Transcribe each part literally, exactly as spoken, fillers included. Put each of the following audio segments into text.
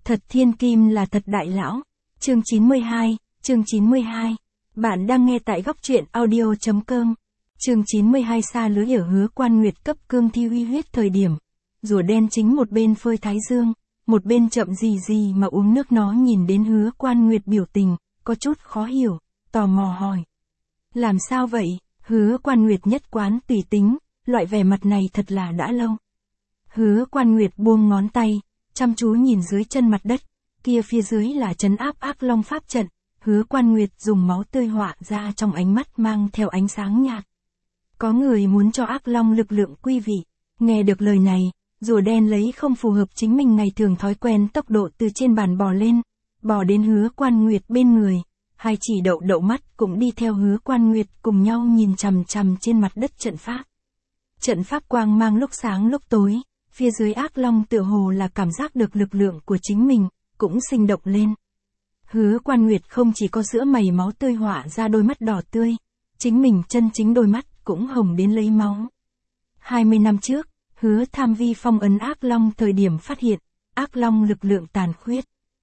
Thật thiên kim là thật đại lão. Chương chín mươi hai, chương chín mươi hai. Bạn đang nghe tại góc truyện audio.com. Chương chín mươi hai xa lưới ở Hứa Quan Nguyệt cấp cương thi uy huyết thời điểm. Rùa đen chính một bên phơi thái dương, một bên chậm gì gì mà uống nước, nó nhìn đến Hứa Quan Nguyệt biểu tình, có chút khó hiểu, tò mò hỏi. Làm sao vậy? Hứa Quan Nguyệt nhất quán tùy tính, loại vẻ mặt này thật là đã lâu. Hứa Quan Nguyệt buông ngón tay, chăm chú nhìn dưới chân mặt đất, kia phía dưới là trấn áp ác long pháp trận. Hứa Quan Nguyệt dùng máu tươi họa ra trong ánh mắt mang theo ánh sáng nhạt. Có người muốn cho ác long lực lượng quy vị. Nghe được lời này, rùa đen lấy không phù hợp chính mình ngày thường thói quen tốc độ từ trên bàn bò lên, bò đến Hứa Quan Nguyệt bên người. Hai chỉ đậu đậu mắt cũng đi theo Hứa Quan Nguyệt cùng nhau nhìn chằm chằm trên mặt đất trận pháp. Trận pháp quang mang lúc sáng lúc tối, phía dưới ác long tựa hồ là cảm giác được lực lượng của chính mình, cũng sinh động lên. Hứa Quan Nguyệt không chỉ có giữa mày máu tươi họa ra đôi mắt đỏ tươi, chính mình chân chính đôi mắt cũng hồng đến lấy máu. hai mươi năm trước, Hứa Tham Vi phong ấn ác long thời điểm phát hiện, ác long lực lượng tàn khuyết.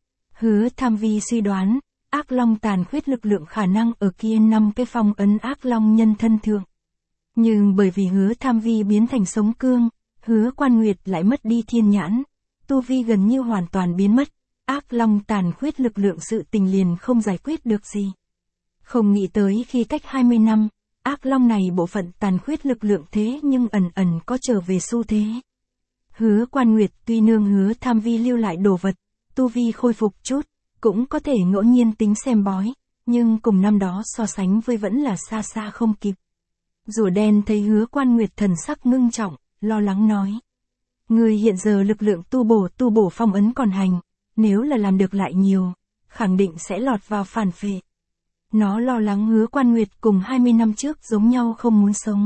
Hứa Tham Vi suy đoán, ác long tàn khuyết lực lượng khả năng ở kia năm cái phong ấn ác long nhân thân thượng. Nhưng bởi vì Hứa Tham Vi biến thành sống cương, Hứa Quan Nguyệt lại mất đi thiên nhãn, tu vi gần như hoàn toàn biến mất, ác long tàn khuyết lực lượng sự tình liền không giải quyết được gì. Không nghĩ tới khi cách hai mươi năm, ác long này bộ phận tàn khuyết lực lượng thế nhưng ẩn ẩn có trở về xu thế. Hứa Quan Nguyệt tuy nương Hứa Tham Vi lưu lại đồ vật, tu vi khôi phục chút, cũng có thể ngẫu nhiên tính xem bói, nhưng cùng năm đó so sánh với vẫn là xa xa không kịp. Rùa đen thấy Hứa Quan Nguyệt thần sắc ngưng trọng, lo lắng nói. Người hiện giờ lực lượng tu bổ tu bổ phong ấn còn hành, nếu là làm được lại nhiều, khẳng định sẽ lọt vào phản phệ. Nó lo lắng Hứa Quan Nguyệt cùng hai mươi năm trước giống nhau không muốn sống.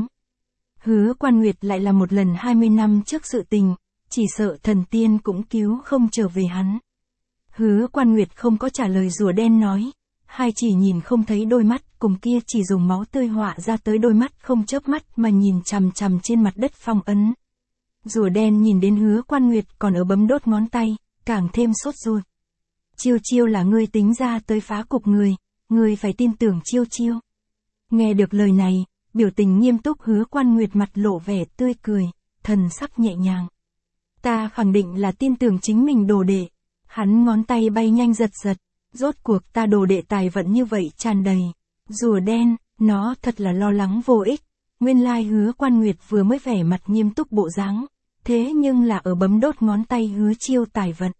Hứa Quan Nguyệt lại là một lần hai mươi năm trước sự tình, chỉ sợ thần tiên cũng cứu không trở về hắn. Hứa Quan Nguyệt không có trả lời rùa đen nói, hai chỉ nhìn không thấy đôi mắt cùng kia chỉ dùng máu tươi họa ra tới đôi mắt không chớp mắt mà nhìn chằm chằm trên mặt đất phong ấn. Rùa đen nhìn đến Hứa Quan Nguyệt còn ở bấm đốt ngón tay, càng thêm sốt ruột. Chiêu chiêu là ngươi tính ra tới phá cục người, ngươi phải tin tưởng chiêu chiêu. Nghe được lời này, biểu tình nghiêm túc Hứa Quan Nguyệt mặt lộ vẻ tươi cười, thần sắc nhẹ nhàng. Ta khẳng định là tin tưởng chính mình đồ đệ. Hắn ngón tay bay nhanh giật giật, rốt cuộc ta đồ đệ tài vận như vậy tràn đầy. Rùa đen, nó thật là lo lắng vô ích. Nguyên lai Hứa Quan Nguyệt vừa mới vẻ mặt nghiêm túc bộ dáng, thế nhưng là ở bấm đốt ngón tay hứa chiêu tài vận.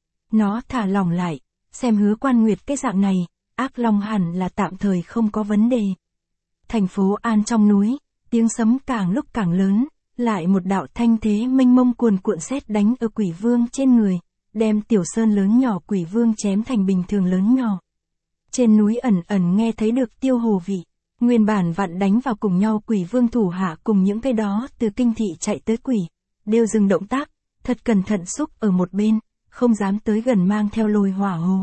Nó thả lỏng lại, xem Hứa Quan Nguyệt cái dạng này, ác long hẳn là tạm thời không có vấn đề. Thành phố An trong núi, tiếng sấm càng lúc càng lớn, lại một đạo thanh thế mênh mông cuồn cuộn sét đánh ở Quỷ Vương trên người, đem tiểu sơn lớn nhỏ Quỷ Vương chém thành bình thường lớn nhỏ. Trên núi ẩn ẩn nghe thấy được tiêu hồ vị, nguyên bản vặn đánh vào cùng nhau Quỷ Vương thủ hạ cùng những cái đó từ kinh thị chạy tới quỷ, đều dừng động tác, thật cẩn thận xúc ở một bên, không dám tới gần mang theo lôi hỏa hố.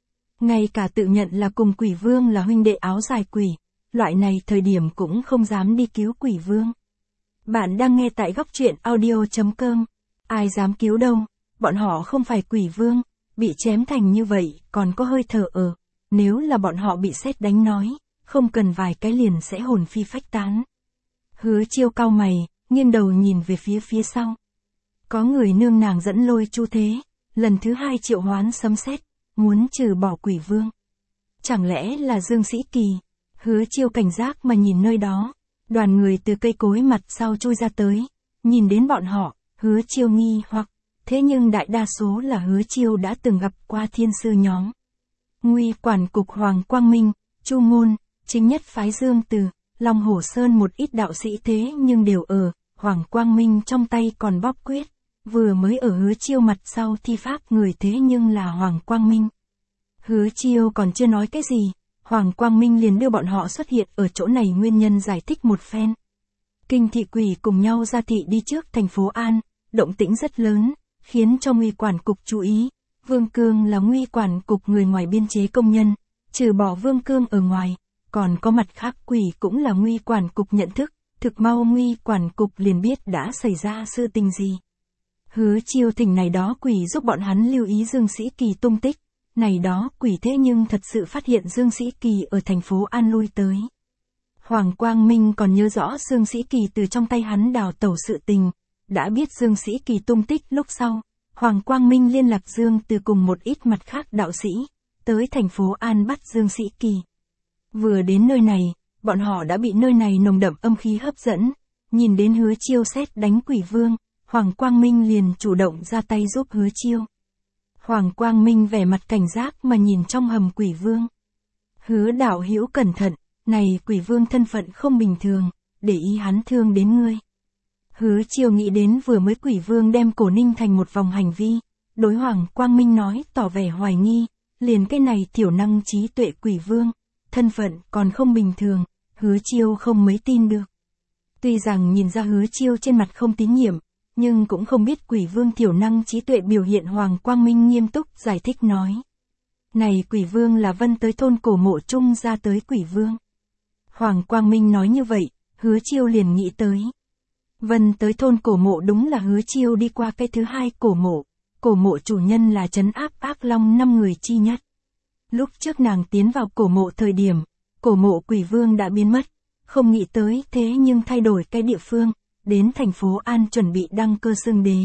Ngay cả tự nhận là cùng Quỷ Vương là huynh đệ áo dài quỷ, loại này thời điểm cũng không dám đi cứu Quỷ Vương. Bạn đang nghe tại góc truyện audio.com, ai dám cứu đâu, bọn họ không phải Quỷ Vương, bị chém thành như vậy còn có hơi thở ở, nếu là bọn họ bị sét đánh nói, không cần vài cái liền sẽ hồn phi phách tán. Hứa Chiêu cau mày, nghiêng đầu nhìn về phía phía sau. Có người nương nàng dẫn lôi chu thế, lần thứ hai triệu hoán sấm sét, muốn trừ bỏ Quỷ Vương. Chẳng lẽ là Dương Sĩ Kỳ? Hứa Chiêu cảnh giác mà nhìn nơi đó, đoàn người từ cây cối mặt sau chui ra tới, nhìn đến bọn họ, Hứa Chiêu nghi hoặc, thế nhưng đại đa số là Hứa Chiêu đã từng gặp qua thiên sư nhóm. Nguy quản cục Hoàng Quang Minh, Chu Ngôn, chính nhất phái Dương Từ, Long Hổ Sơn một ít đạo sĩ thế nhưng đều ở, Hoàng Quang Minh trong tay còn bóp quyết, vừa mới ở Hứa Chiêu mặt sau thi pháp người thế nhưng là Hoàng Quang Minh. Hứa Chiêu còn chưa nói cái gì, Hoàng Quang Minh liền đưa bọn họ xuất hiện ở chỗ này nguyên nhân giải thích một phen. Kinh thị quỷ cùng nhau ra thị đi trước thành phố An, động tĩnh rất lớn, khiến cho Nguy quản cục chú ý. Vương Cương là Nguy quản cục người ngoài biên chế công nhân, trừ bỏ Vương Cương ở ngoài, còn có mặt khác quỷ cũng là Nguy quản cục nhận thức, thực mau Nguy quản cục liền biết đã xảy ra sự tình gì. Hứa Chiêu thỉnh này đó quỷ giúp bọn hắn lưu ý Dương Sĩ Kỳ tung tích, này đó quỷ thế nhưng thật sự phát hiện Dương Sĩ Kỳ ở thành phố An lui tới. Hoàng Quang Minh còn nhớ rõ Dương Sĩ Kỳ từ trong tay hắn đào tẩu sự tình, đã biết Dương Sĩ Kỳ tung tích lúc sau, Hoàng Quang Minh liên lạc Dương Từ cùng một ít mặt khác đạo sĩ, tới thành phố An bắt Dương Sĩ Kỳ. Vừa đến nơi này, bọn họ đã bị nơi này nồng đậm âm khí hấp dẫn, nhìn đến Hứa Chiêu xét đánh quỷ vương, Hoàng Quang Minh liền chủ động ra tay giúp Hứa Chiêu. Hoàng Quang Minh vẻ mặt cảnh giác mà nhìn trong hầm quỷ vương. Hứa đạo hữu cẩn thận, này quỷ vương thân phận không bình thường, để ý hắn thương đến ngươi. Hứa Chiêu nghĩ đến vừa mới quỷ vương đem cổ ninh thành một vòng hành vi, đối Hoàng Quang Minh nói tỏ vẻ hoài nghi, liền cái này thiểu năng trí tuệ quỷ vương, thân phận còn không bình thường, Hứa Chiêu không mấy tin được. Tuy rằng nhìn ra Hứa Chiêu trên mặt không tín nhiệm, nhưng cũng không biết quỷ vương thiểu năng trí tuệ biểu hiện. Hoàng Quang Minh nghiêm túc giải thích nói. Này quỷ vương là Vân tới thôn cổ mộ trung ra tới quỷ vương. Hoàng Quang Minh nói như vậy, Hứa Chiêu liền nghĩ tới. Vân tới thôn cổ mộ đúng là Hứa Chiêu đi qua cái thứ hai cổ mộ, cổ mộ chủ nhân là trấn áp ác long năm người chi nhất. Lúc trước nàng tiến vào cổ mộ thời điểm, cổ mộ quỷ vương đã biến mất, không nghĩ tới thế nhưng thay đổi cái địa phương, đến thành phố An chuẩn bị đăng cơ xưng đế.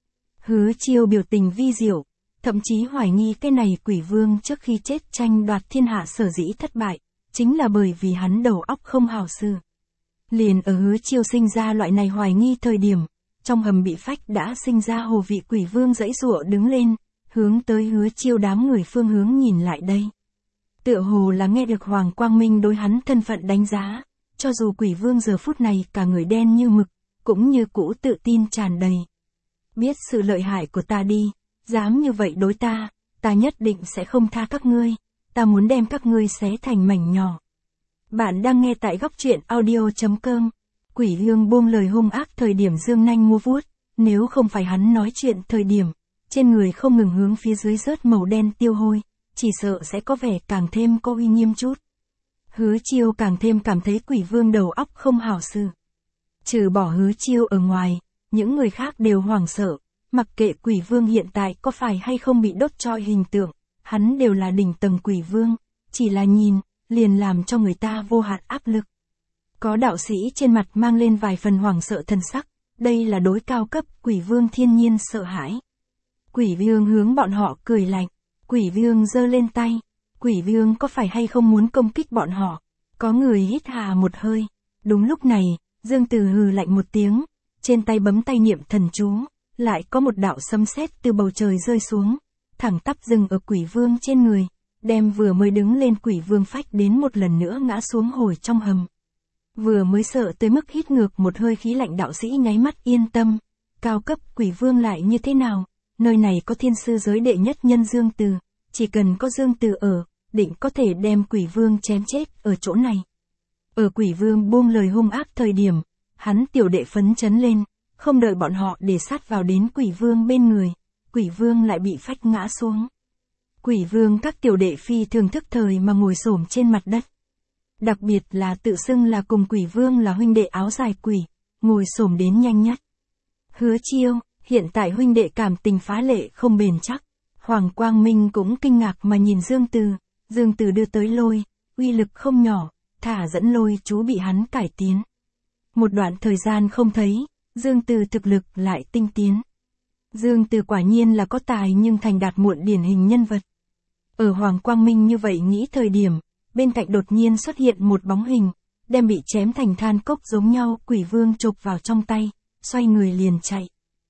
Hứa Chiêu biểu tình vi diệu, thậm chí hoài nghi cái này quỷ vương trước khi chết tranh đoạt thiên hạ sở dĩ thất bại, chính là bởi vì hắn đầu óc không hảo xử. Liền ở Hứa Chiêu sinh ra loại này hoài nghi thời điểm, trong hầm bị phách đã sinh ra hồ vị quỷ vương giãy giụa đứng lên, hướng tới Hứa Chiêu đám người phương hướng nhìn lại đây. Tựa hồ là nghe được Hoàng Quang Minh đối hắn thân phận đánh giá, cho dù quỷ vương giờ phút này cả người đen như mực, cũng như cũ tự tin tràn đầy. Biết sự lợi hại của ta đi, dám như vậy đối ta, ta nhất định sẽ không tha các ngươi, ta muốn đem các ngươi xé thành mảnh nhỏ. Bạn đang nghe tại góc truyện audio chấm com. Quỷ vương buông lời hung ác thời điểm dương nanh múa vuốt, nếu không phải hắn nói chuyện thời điểm, trên người không ngừng hướng phía dưới rớt màu đen tiêu hôi, chỉ sợ sẽ có vẻ càng thêm có uy nghiêm chút. Hứa Chiêu càng thêm cảm thấy quỷ vương đầu óc không hảo xử. Trừ bỏ Hứa Chiêu ở ngoài, những người khác đều hoảng sợ, mặc kệ quỷ vương hiện tại có phải hay không bị đốt trọi hình tượng, hắn đều là đỉnh tầng quỷ vương, chỉ là nhìn, liền làm cho người ta vô hạn áp lực. Có đạo sĩ trên mặt mang lên vài phần hoảng sợ thần sắc, đây là đối cao cấp quỷ vương thiên nhiên sợ hãi. Quỷ vương hướng bọn họ cười lạnh, quỷ vương giơ lên tay, quỷ vương có phải hay không muốn công kích bọn họ, có người hít hà một hơi, đúng lúc này, Dương Từ hừ lạnh một tiếng, trên tay bấm tay niệm thần chú, lại có một đạo sấm sét từ bầu trời rơi xuống, thẳng tắp dừng ở quỷ vương trên người, đem vừa mới đứng lên quỷ vương phách đến một lần nữa ngã xuống hồi trong hầm. Vừa mới sợ tới mức hít ngược một hơi khí lạnh đạo sĩ nháy mắt yên tâm, cao cấp quỷ vương lại như thế nào, nơi này có thiên sư giới đệ nhất nhân Dương Từ, chỉ cần có Dương Từ ở, định có thể đem quỷ vương chém chết ở chỗ này. Ở quỷ vương buông lời hung ác thời điểm, hắn tiểu đệ phấn chấn lên, không đợi bọn họ để sát vào đến quỷ vương bên người, quỷ vương lại bị phách ngã xuống. Quỷ vương các tiểu đệ phi thường thức thời mà ngồi xổm trên mặt đất. Đặc biệt là tự xưng là cùng quỷ vương là huynh đệ áo dài quỷ, ngồi xổm đến nhanh nhất. Hứa Chiêu, hiện tại huynh đệ cảm tình phá lệ không bền chắc. Hoàng Quang Minh cũng kinh ngạc mà nhìn Dương Từ, Dương Từ đưa tới lôi, uy lực không nhỏ, thả dẫn lôi chú bị hắn cải tiến. Một đoạn thời gian không thấy, Dương Từ thực lực lại tinh tiến. Dương Từ quả nhiên là có tài nhưng thành đạt muộn điển hình nhân vật. Ở Hoàng Quang Minh như vậy nghĩ thời điểm, bên cạnh đột nhiên xuất hiện một bóng hình, đem bị chém thành than cốc giống nhau quỷ vương chụp vào trong tay, xoay người liền chạy.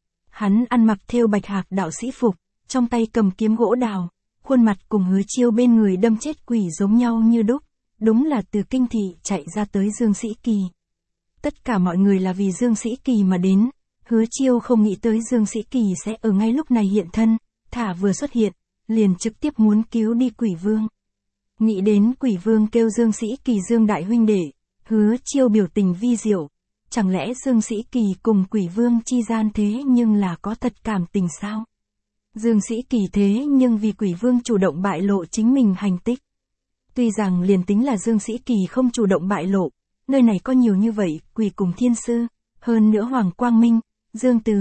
Hắn ăn mặc thêu bạch hạc đạo sĩ phục, trong tay cầm kiếm gỗ đào, khuôn mặt cùng Hứa Chiêu bên người đâm chết quỷ giống nhau như đúc, đúng là từ kinh thị chạy ra tới Dương Sĩ Kỳ. Tất cả mọi người là vì Dương Sĩ Kỳ mà đến, Hứa Chiêu không nghĩ tới Dương Sĩ Kỳ sẽ ở ngay lúc này hiện thân, thả vừa xuất hiện, liền trực tiếp muốn cứu đi quỷ vương. Nghĩ đến quỷ vương kêu Dương Sĩ Kỳ Dương đại huynh đệ, Hứa Chiêu biểu tình vi diệu, chẳng lẽ Dương Sĩ Kỳ cùng quỷ vương chi gian thế nhưng là có thật cảm tình sao? Dương Sĩ Kỳ thế nhưng vì quỷ vương chủ động bại lộ chính mình hành tích. Tuy rằng liền tính là Dương Sĩ Kỳ không chủ động bại lộ, nơi này có nhiều như vậy quỷ cùng thiên sư, hơn nữa Hoàng Quang Minh, Dương Từ,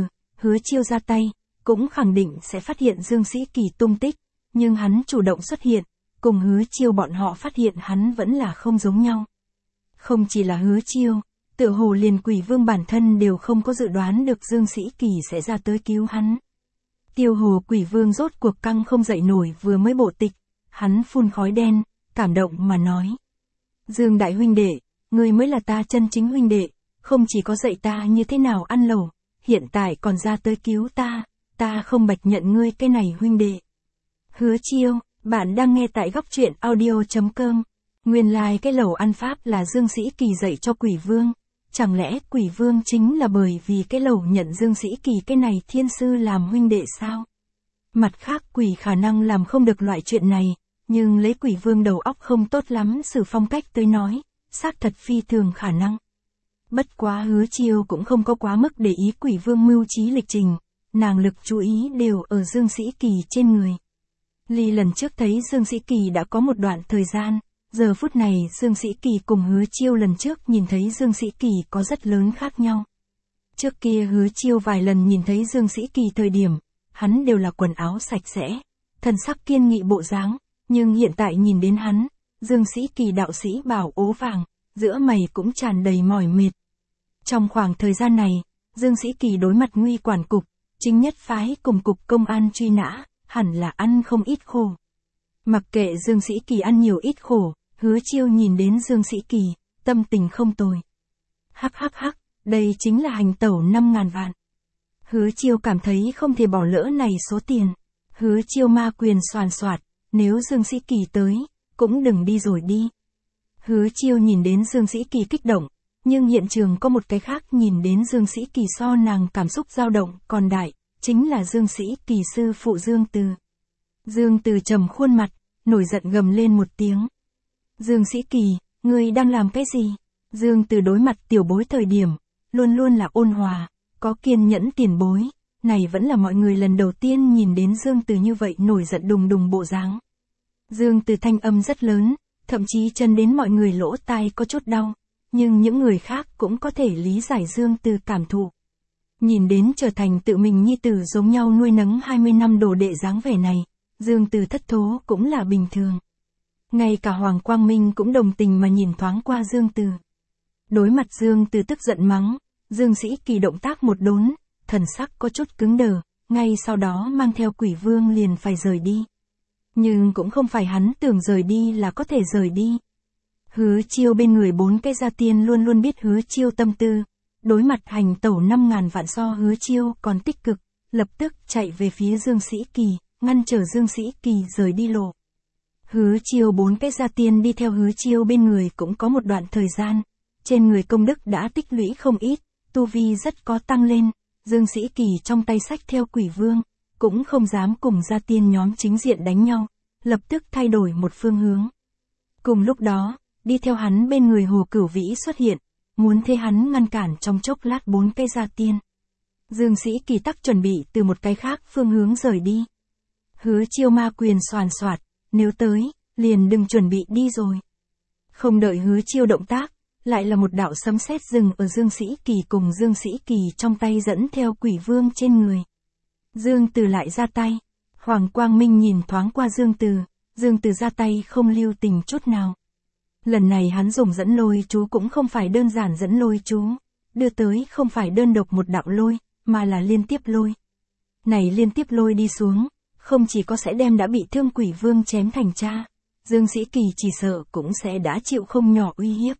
Hứa Chiêu ra tay, cũng khẳng định sẽ phát hiện Dương Sĩ Kỳ tung tích, nhưng hắn chủ động xuất hiện, cùng Hứa Chiêu bọn họ phát hiện hắn vẫn là không giống nhau. Không chỉ là Hứa Chiêu, tựa hồ liền Quỷ Vương bản thân đều không có dự đoán được Dương Sĩ Kỳ sẽ ra tới cứu hắn. Tiêu Hồ Quỷ Vương rốt cuộc căng không dậy nổi vừa mới bộ tịch, hắn phun khói đen, cảm động mà nói. Dương đại huynh đệ, ngươi mới là ta chân chính huynh đệ, không chỉ có dạy ta như thế nào ăn lẩu, hiện tại còn ra tới cứu ta, ta không bạch nhận ngươi cái này huynh đệ. Hứa Chiêu, bạn đang nghe tại góc truyện audio chấm com. Nguyên lai like cái lẩu ăn pháp là Dương Sĩ Kỳ dạy cho Quỷ Vương, chẳng lẽ Quỷ Vương chính là bởi vì cái lẩu nhận Dương Sĩ Kỳ cái này thiên sư làm huynh đệ sao? Mặt khác quỷ khả năng làm không được loại chuyện này, nhưng lấy Quỷ Vương đầu óc không tốt lắm xử phong cách tới nói, xác thật phi thường khả năng. Bất quá Hứa Chiêu cũng không có quá mức để ý Quỷ Vương mưu trí lịch trình, nàng lực chú ý đều ở Dương Sĩ Kỳ trên người. Ly lần trước thấy Dương Sĩ Kỳ đã có một đoạn thời gian, giờ phút này Dương Sĩ Kỳ cùng Hứa Chiêu lần trước nhìn thấy Dương Sĩ Kỳ có rất lớn khác nhau. Trước kia Hứa Chiêu vài lần nhìn thấy Dương Sĩ Kỳ thời điểm, hắn đều là quần áo sạch sẽ, thần sắc kiên nghị bộ dáng, nhưng hiện tại nhìn đến hắn, Dương Sĩ Kỳ đạo sĩ bào ố vàng, giữa mày cũng tràn đầy mỏi mệt. Trong khoảng thời gian này, Dương Sĩ Kỳ đối mặt Nguy quản cục, chính nhất phái cùng cục công an truy nã, hẳn là ăn không ít khổ. Mặc kệ Dương Sĩ Kỳ ăn nhiều ít khổ, Hứa Chiêu nhìn đến Dương Sĩ Kỳ, tâm tình không tồi. Hắc hắc hắc, đây chính là hành tẩu năm ngàn vạn. Hứa Chiêu cảm thấy không thể bỏ lỡ này số tiền. Hứa Chiêu ma quyền soàn soạt, nếu Dương Sĩ Kỳ tới, cũng đừng đi rồi đi. Hứa Chiêu nhìn đến Dương Sĩ Kỳ kích động, nhưng hiện trường có một cái khác nhìn đến Dương Sĩ Kỳ so nàng cảm xúc dao động còn đại, chính là Dương Sĩ Kỳ sư phụ Dương Từ. Dương Từ trầm khuôn mặt, nổi giận gầm lên một tiếng. Dương Sĩ Kỳ, ngươi đang làm cái gì? Dương Từ đối mặt tiểu bối thời điểm, luôn luôn là ôn hòa, có kiên nhẫn tiền bối, này vẫn là mọi người lần đầu tiên nhìn đến Dương Từ như vậy nổi giận đùng đùng bộ dáng. Dương Từ thanh âm rất lớn, thậm chí chân đến mọi người lỗ tai có chút đau, nhưng những người khác cũng có thể lý giải Dương Từ cảm thụ. Nhìn đến trở thành tự mình nhi tử giống nhau nuôi nấng hai mươi năm đồ đệ dáng vẻ này, Dương Từ thất thố cũng là bình thường. Ngay cả Hoàng Quang Minh cũng đồng tình mà nhìn thoáng qua Dương Từ. Đối mặt Dương Từ tức giận mắng, Dương Sĩ Kỳ động tác một đốn, thần sắc có chút cứng đờ, ngay sau đó mang theo Quỷ Vương liền phải rời đi. Nhưng cũng không phải hắn tưởng rời đi là có thể rời đi. Hứa Chiêu bên người bốn cái gia tiên luôn luôn biết Hứa Chiêu tâm tư, đối mặt hành tẩu năm ngàn vạn so Hứa Chiêu còn tích cực, lập tức chạy về phía Dương Sĩ Kỳ, ngăn trở Dương Sĩ Kỳ rời đi lộ. Hứa Chiêu bốn cái gia tiên đi theo Hứa Chiêu bên người cũng có một đoạn thời gian, trên người công đức đã tích lũy không ít, tu vi rất có tăng lên, Dương Sĩ Kỳ trong tay sách theo Quỷ Vương, cũng không dám cùng gia tiên nhóm chính diện đánh nhau, lập tức thay đổi một phương hướng. Cùng lúc đó, đi theo hắn bên người Hồ Cửu Vĩ xuất hiện, muốn thế hắn ngăn cản trong chốc lát bốn cái gia tiên. Dương Sĩ Kỳ tắc chuẩn bị từ một cái khác phương hướng rời đi. Hứa Chiêu ma quyền soàn soạt, nếu tới, liền đừng chuẩn bị đi rồi. Không đợi Hứa Chiêu động tác, lại là một đạo sấm sét dừng ở Dương Sĩ Kỳ cùng Dương Sĩ Kỳ trong tay dẫn theo Quỷ Vương trên người. Dương Từ lại ra tay. Hoàng Quang Minh nhìn thoáng qua Dương Từ, Dương Từ ra tay không lưu tình chút nào. Lần này hắn dùng dẫn lôi chú cũng không phải đơn giản dẫn lôi chú, đưa tới không phải đơn độc một đạo lôi, mà là liên tiếp lôi. Này liên tiếp lôi đi xuống, không chỉ có sẽ đem đã bị thương Quỷ Vương chém thành cha, Dương Sĩ Kỳ chỉ sợ cũng sẽ đã chịu không nhỏ uy hiếp.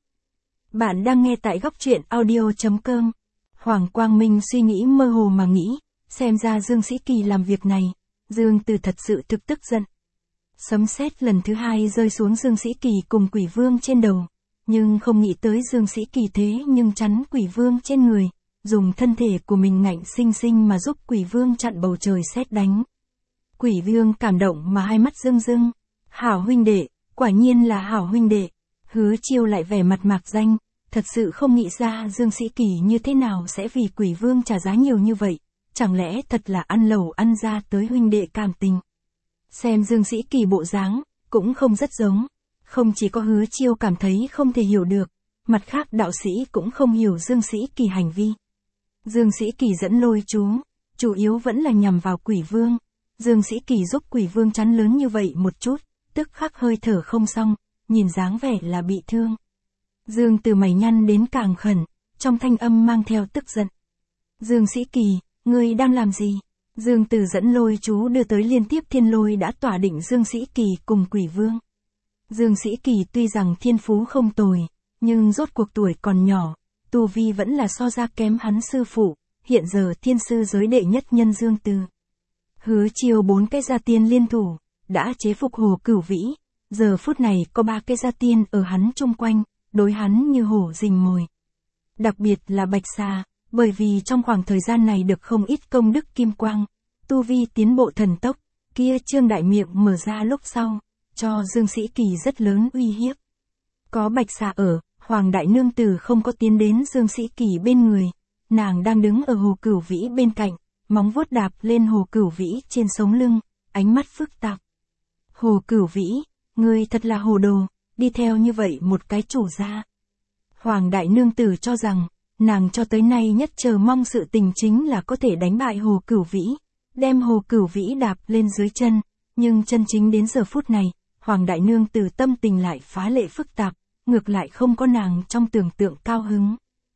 Bạn đang nghe tại góc truyện audio chấm com. Hoàng Quang Minh suy nghĩ mơ hồ mà nghĩ, xem ra Dương Sĩ Kỳ làm việc này, Dương Từ thật sự thực tức giận. Sấm sét lần thứ hai rơi xuống Dương Sĩ Kỳ cùng Quỷ Vương trên đầu, nhưng không nghĩ tới Dương Sĩ Kỳ thế nhưng chắn Quỷ Vương trên người, dùng thân thể của mình ngạnh sinh sinh mà giúp Quỷ Vương chặn bầu trời sét đánh. Quỷ Vương cảm động mà hai mắt rưng rưng, hảo huynh đệ, quả nhiên là hảo huynh đệ. Hứa Chiêu lại vẻ mặt mạc danh, thật sự không nghĩ ra Dương Sĩ Kỳ như thế nào sẽ vì Quỷ Vương trả giá nhiều như vậy, chẳng lẽ thật là ăn lẩu ăn ra tới huynh đệ cảm tình. Xem Dương Sĩ Kỳ bộ dáng, cũng không rất giống, không chỉ có Hứa Chiêu cảm thấy không thể hiểu được, mặt khác đạo sĩ cũng không hiểu Dương Sĩ Kỳ hành vi. Dương Sĩ Kỳ dẫn lôi chú, chủ yếu vẫn là nhằm vào quỷ vương. Dương Sĩ Kỳ giúp quỷ vương chắn lớn như vậy một chút, tức khắc hơi thở không xong, nhìn dáng vẻ là bị thương. Dương Từ mày nhăn đến càng khẩn, trong thanh âm mang theo tức giận. Dương Sĩ Kỳ, ngươi đang làm gì? Dương Từ dẫn lôi chú đưa tới liên tiếp thiên lôi đã tỏa định Dương Sĩ Kỳ cùng quỷ vương. Dương Sĩ Kỳ tuy rằng thiên phú không tồi, nhưng rốt cuộc tuổi còn nhỏ, tu vi vẫn là so ra kém hắn sư phụ, hiện giờ thiên sư giới đệ nhất nhân Dương Từ. Hứa Chiêu bốn cái gia tiên liên thủ, đã chế phục Hồ Cửu Vĩ, giờ phút này có ba cái gia tiên ở hắn chung quanh, đối hắn như hổ rình mồi. Đặc biệt là Bạch Xà, bởi vì trong khoảng thời gian này được không ít công đức kim quang, tu vi tiến bộ thần tốc, kia trương đại miệng mở ra lúc sau, cho Dương Sĩ Kỳ rất lớn uy hiếp. Có Bạch Xà ở, Hoàng Đại Nương Tử không có tiến đến Dương Sĩ Kỳ bên người, nàng đang đứng ở Hồ Cửu Vĩ bên cạnh, móng vuốt đạp lên Hồ Cửu Vĩ trên sống lưng, ánh mắt phức tạp. Hồ Cửu Vĩ, ngươi thật là hồ đồ, đi theo như vậy một cái chủ gia. Hoàng Đại Nương Tử cho rằng, nàng cho tới nay nhất chờ mong sự tình chính là có thể đánh bại Hồ Cửu Vĩ, đem Hồ Cửu Vĩ đạp lên dưới chân, nhưng chân chính đến giờ phút này, Hoàng Đại Nương Tử tâm tình lại phá lệ phức tạp, ngược lại không có nàng trong tưởng tượng cao hứng.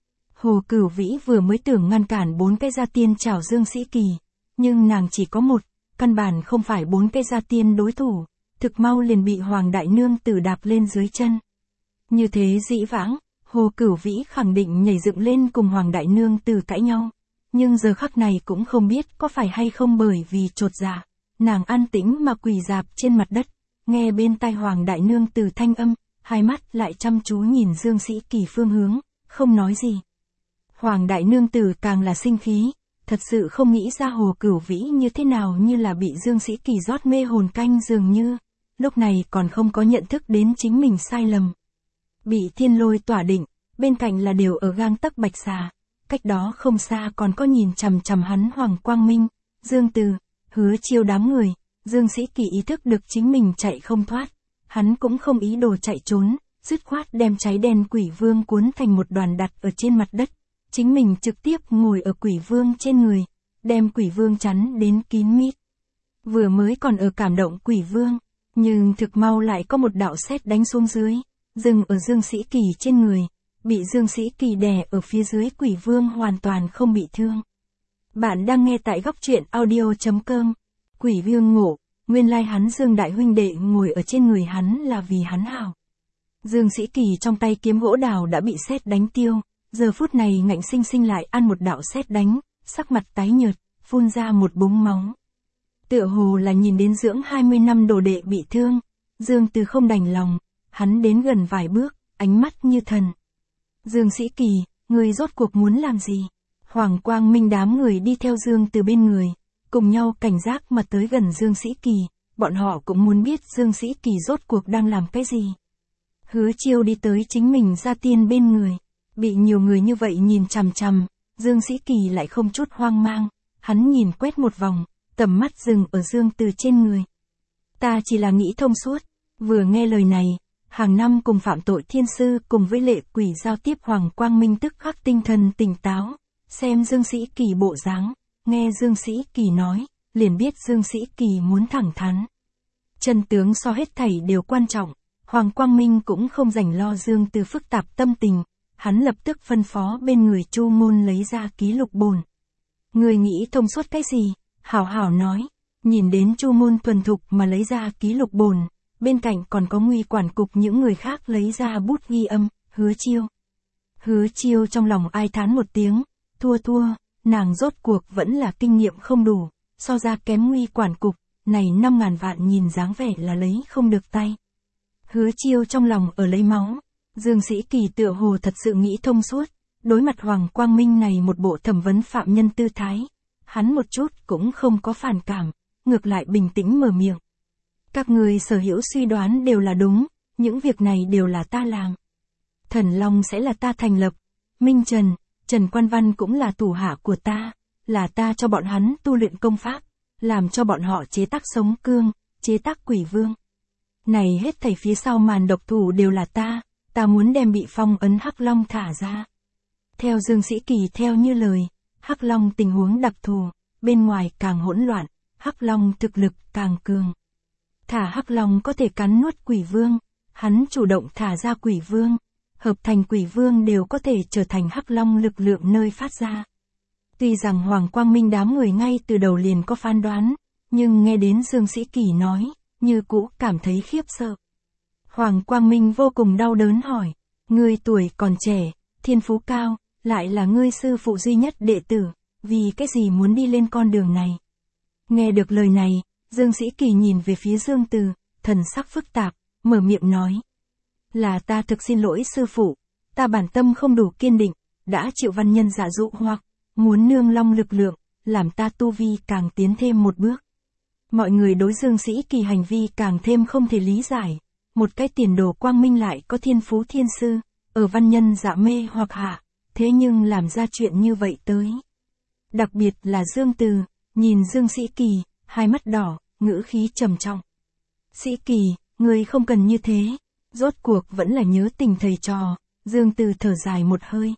Hồ Cửu Vĩ vừa mới tưởng ngăn cản bốn cái gia tiên chảo Dương Sĩ Kỳ, nhưng nàng chỉ có một, căn bản không phải bốn cái gia tiên đối thủ, thực mau liền bị Hoàng Đại Nương Tử đạp lên dưới chân. Như thế dĩ vãng, Hồ Cửu Vĩ khẳng định nhảy dựng lên cùng Hoàng Đại Nương Tử cãi nhau, nhưng giờ khắc này cũng không biết có phải hay không bởi vì chột dạ, nàng an tĩnh mà quỳ rạp trên mặt đất, nghe bên tai Hoàng Đại Nương Tử thanh âm, hai mắt lại chăm chú nhìn Dương Sĩ Kỳ phương hướng, không nói gì. Hoàng Đại Nương Tử càng là sinh khí, thật sự không nghĩ ra Hồ Cửu Vĩ như thế nào như là bị Dương Sĩ Kỳ rót mê hồn canh dường như, lúc này còn không có nhận thức đến chính mình sai lầm. Bị thiên lôi tỏa định, bên cạnh là đều ở gang tấc Bạch Xà, cách đó không xa còn có nhìn chằm chằm hắn Hoàng Quang Minh, Dương Từ, Hứa Chiêu đám người. Dương Sĩ Kỳ ý thức được chính mình chạy không thoát, hắn cũng không ý đồ chạy trốn, dứt khoát đem cháy đen quỷ vương cuốn thành một đoàn đặt ở trên mặt đất, chính mình trực tiếp ngồi ở quỷ vương trên người, đem quỷ vương chắn đến kín mít. Vừa mới còn ở cảm động quỷ vương, nhưng thực mau lại có một đạo sét đánh xuống dưới, dừng ở Dương Sĩ Kỳ trên người, bị Dương Sĩ Kỳ đè ở phía dưới quỷ vương hoàn toàn không bị thương. Bạn đang nghe tại góc truyện audio chấm com. Quỷ vương ngộ, nguyên lai hắn Dương đại huynh đệ ngồi ở trên người hắn là vì hắn hảo. Dương Sĩ Kỳ trong tay kiếm gỗ đào đã bị sét đánh tiêu, giờ phút này ngạnh sinh sinh lại ăn một đạo sét đánh, sắc mặt tái nhợt, phun ra một búng máu. Tựa hồ là nhìn đến dưỡng hai mươi năm đồ đệ bị thương, Dương Từ không đành lòng, hắn đến gần vài bước, ánh mắt như thần. Dương Sĩ Kỳ, người rốt cuộc muốn làm gì? Hoàng Quang Minh đám người đi theo Dương Từ bên người, cùng nhau cảnh giác mà tới gần Dương Sĩ Kỳ, bọn họ cũng muốn biết Dương Sĩ Kỳ rốt cuộc đang làm cái gì. Hứa Chiêu đi tới chính mình gia tiên bên người, bị nhiều người như vậy nhìn chằm chằm, Dương Sĩ Kỳ lại không chút hoang mang, hắn nhìn quét một vòng, tầm mắt dừng ở Dương Từ trên người. Ta chỉ là nghĩ thông suốt, vừa nghe lời này, hàng năm cùng phạm tội thiên sư cùng với lệ quỷ giao tiếp Hoàng Quang Minh tức khắc tinh thần tỉnh táo, xem Dương Sĩ Kỳ bộ dáng, nghe Dương Sĩ Kỳ nói, liền biết Dương Sĩ Kỳ muốn thẳng thắn. Chân tướng so hết thảy đều quan trọng, Hoàng Quang Minh cũng không rảnh lo Dương Từ phức tạp tâm tình, hắn lập tức phân phó bên người Chu Môn lấy ra ký lục bổn. Người nghĩ thông suốt cái gì? Hảo hảo nói, nhìn đến Chu Môn thuần thục mà lấy ra ký lục bổn, bên cạnh còn có Nguy quản cục những người khác lấy ra bút ghi âm, Hứa Chiêu. Hứa Chiêu trong lòng ai thán một tiếng, thua thua, nàng rốt cuộc vẫn là kinh nghiệm không đủ, so ra kém Nguy quản cục, này năm ngàn vạn nhìn dáng vẻ là lấy không được tay. Hứa Chiêu trong lòng ở lấy máu, Dương Sĩ Kỳ tựa hồ thật sự nghĩ thông suốt, đối mặt Hoàng Quang Minh này một bộ thẩm vấn phạm nhân tư thái, hắn một chút cũng không có phản cảm, ngược lại bình tĩnh mở miệng. Các người sở hữu suy đoán đều là đúng, những việc này đều là ta làm. Thần Long sẽ là ta thành lập, Minh Trần, Trần Quan Văn cũng là thủ hạ của ta, là ta cho bọn hắn tu luyện công pháp, làm cho bọn họ chế tác sống cương, chế tác quỷ vương. Này hết thảy phía sau màn độc thủ đều là ta, ta muốn đem bị phong ấn Hắc Long thả ra. Theo Dương Sĩ Kỳ theo như lời, Hắc Long tình huống đặc thù, bên ngoài càng hỗn loạn, Hắc Long thực lực càng cường. Thả Hắc Long có thể cắn nuốt quỷ vương, hắn chủ động thả ra quỷ vương, hợp thành quỷ vương đều có thể trở thành Hắc Long lực lượng nơi phát ra. Tuy rằng Hoàng Quang Minh đám người ngay từ đầu liền có phán đoán, nhưng nghe đến Dương Sĩ Kỳ nói, như cũ cảm thấy khiếp sợ. Hoàng Quang Minh vô cùng đau đớn hỏi, ngươi tuổi còn trẻ, thiên phú cao, lại là ngươi sư phụ duy nhất đệ tử, vì cái gì muốn đi lên con đường này? Nghe được lời này, Dương Sĩ Kỳ nhìn về phía Dương Từ, thần sắc phức tạp, mở miệng nói. Là ta thực xin lỗi sư phụ, ta bản tâm không đủ kiên định, đã chịu văn nhân giả dụ hoặc, muốn nương long lực lượng, làm ta tu vi càng tiến thêm một bước. Mọi người đối Dương Sĩ Kỳ hành vi càng thêm không thể lý giải, một cái tiền đồ quang minh lại có thiên phú thiên sư, ở văn nhân giả mê hoặc hạ, thế nhưng làm ra chuyện như vậy tới. Đặc biệt là Dương Từ, nhìn Dương Sĩ Kỳ, hai mắt đỏ, ngữ khí trầm trọng. Sĩ Kỳ, ngươi không cần như thế, rốt cuộc vẫn là nhớ tình thầy trò, Dương Từ thở dài một hơi.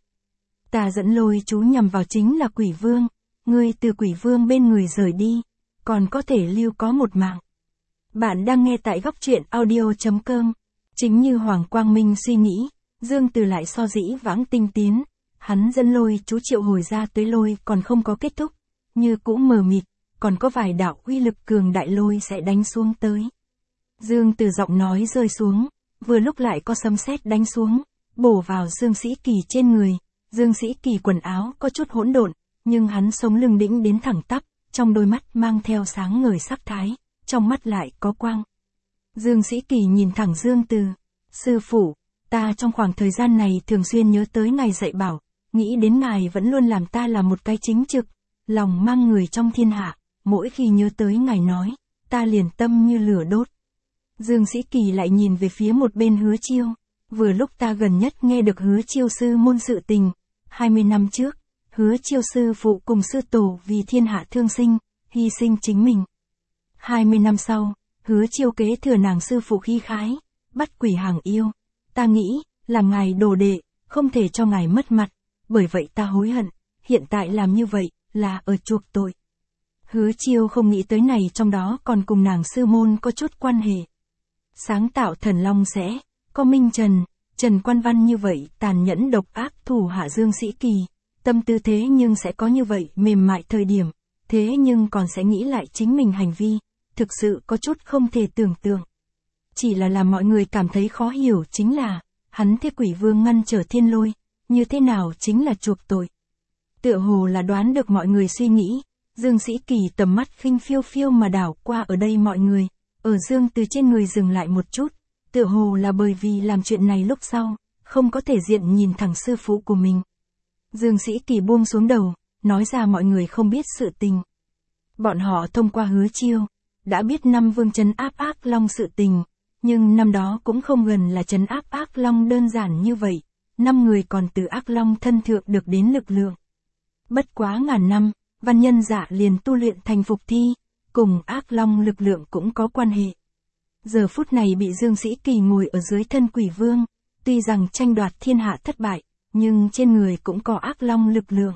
Ta dẫn lôi chú nhằm vào chính là quỷ vương, ngươi từ quỷ vương bên người rời đi, còn có thể lưu có một mạng. Bạn đang nghe tại góc truyện audio chấm com. Chính như Hoàng Quang Minh suy nghĩ, Dương Từ lại so dĩ vãng tinh tiến, hắn dẫn lôi chú triệu hồi ra tới lôi còn không có kết thúc, như cũ mờ mịt, còn có vài đạo uy lực cường đại lôi sẽ đánh xuống tới. Dương Từ giọng nói rơi xuống, vừa lúc lại có sấm sét đánh xuống, bổ vào Dương Sĩ Kỳ trên người. Dương Sĩ Kỳ quần áo có chút hỗn độn, nhưng hắn sống lưng đĩnh đến thẳng tắp, trong đôi mắt mang theo sáng ngời sắc thái, trong mắt lại có quang. Dương Sĩ Kỳ nhìn thẳng Dương Từ, sư phụ, ta trong khoảng thời gian này thường xuyên nhớ tới ngài dạy bảo, nghĩ đến ngài vẫn luôn làm ta là một cái chính trực, lòng mang người trong thiên hạ, mỗi khi nhớ tới ngài nói, ta liền tâm như lửa đốt. Dương Sĩ Kỳ lại nhìn về phía một bên Hứa Chiêu, vừa lúc ta gần nhất nghe được Hứa Chiêu sư môn sự tình, hai mươi năm trước, Hứa Chiêu sư phụ cùng sư tổ vì thiên hạ thương sinh, hy sinh chính mình. hai mươi năm sau, Hứa Chiêu kế thừa nàng sư phụ khí khái, bắt quỷ hàng yêu. Ta nghĩ, làm ngài đồ đệ, không thể cho ngài mất mặt, bởi vậy ta hối hận, hiện tại làm như vậy, là ở chuộc tội. Hứa Chiêu không nghĩ tới này trong đó còn cùng nàng sư môn có chút quan hệ. Sáng tạo thần long sẽ, có Minh Trần, Trần Quan Văn như vậy tàn nhẫn độc ác thủ hạ Dương Sĩ Kỳ, tâm tư thế nhưng sẽ có như vậy mềm mại thời điểm, thế nhưng còn sẽ nghĩ lại chính mình hành vi, thực sự có chút không thể tưởng tượng. Chỉ là làm mọi người cảm thấy khó hiểu chính là, hắn thế quỷ vương ngăn trở thiên lôi, như thế nào chính là chuộc tội. Tựa hồ là đoán được mọi người suy nghĩ, Dương Sĩ Kỳ tầm mắt khinh phiêu phiêu mà đảo qua ở đây mọi người, ở Dương Từ trên người dừng lại một chút, tựa hồ là bởi vì làm chuyện này lúc sau, không có thể diện nhìn thẳng sư phụ của mình. Dương Sĩ Kỳ buông xuống đầu, nói ra mọi người không biết sự tình. Bọn họ thông qua Hứa Chiêu, đã biết năm vương trấn áp ác long sự tình, nhưng năm đó cũng không gần là trấn áp ác long đơn giản như vậy, năm người còn từ ác long thân thượng được đến lực lượng. Bất quá ngàn năm, văn nhân giả liền tu luyện thành phục thi, cùng ác long lực lượng cũng có quan hệ. Giờ phút này bị Dương Sĩ Kỳ ngồi ở dưới thân quỷ vương, tuy rằng tranh đoạt thiên hạ thất bại, nhưng trên người cũng có ác long lực lượng.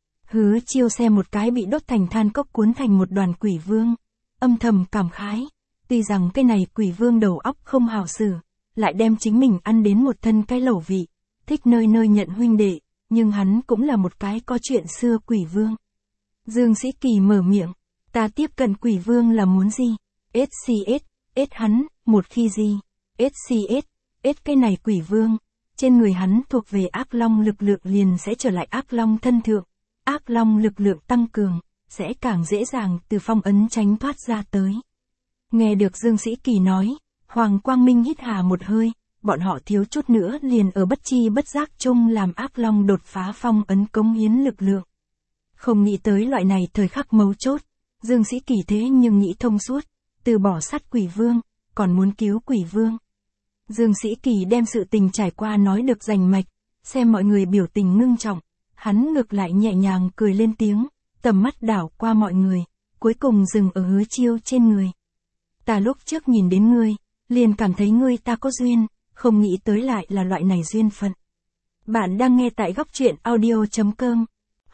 Hứa Chiêu xem một cái bị đốt thành than cốc cuốn thành một đoàn quỷ vương, âm thầm cảm khái, tuy rằng cái này quỷ vương đầu óc không hảo xử, lại đem chính mình ăn đến một thân cái lẩu vị, thích nơi nơi nhận huynh đệ, nhưng hắn cũng là một cái có chuyện xưa quỷ vương. Dương Sĩ Kỳ mở miệng, ta tiếp cận quỷ vương là muốn gì? ét xê ét, ét hắn, một khi gì? ét xê ét, ét cái này quỷ vương, trên người hắn thuộc về ác long lực lượng liền sẽ trở lại ác long thân thượng, ác long lực lượng tăng cường, sẽ càng dễ dàng từ phong ấn tránh thoát ra tới. Nghe được Dương Sĩ Kỳ nói, Hoàng Quang Minh hít hà một hơi, bọn họ thiếu chút nữa liền ở bất chi bất giác chung làm ác long đột phá phong ấn cống hiến lực lượng. Không nghĩ tới loại này thời khắc mấu chốt, Dương Sĩ Kỳ thế nhưng nghĩ thông suốt, từ bỏ sát quỷ vương, còn muốn cứu quỷ vương. Dương Sĩ Kỳ đem sự tình trải qua nói được rành mạch, xem mọi người biểu tình ngưng trọng, hắn ngược lại nhẹ nhàng cười lên tiếng, tầm mắt đảo qua mọi người, cuối cùng dừng ở Hứa Chiêu trên người. Ta lúc trước nhìn đến ngươi, liền cảm thấy ngươi ta có duyên, không nghĩ tới lại là loại này duyên phận. Bạn đang nghe tại góc truyện audio chấm com.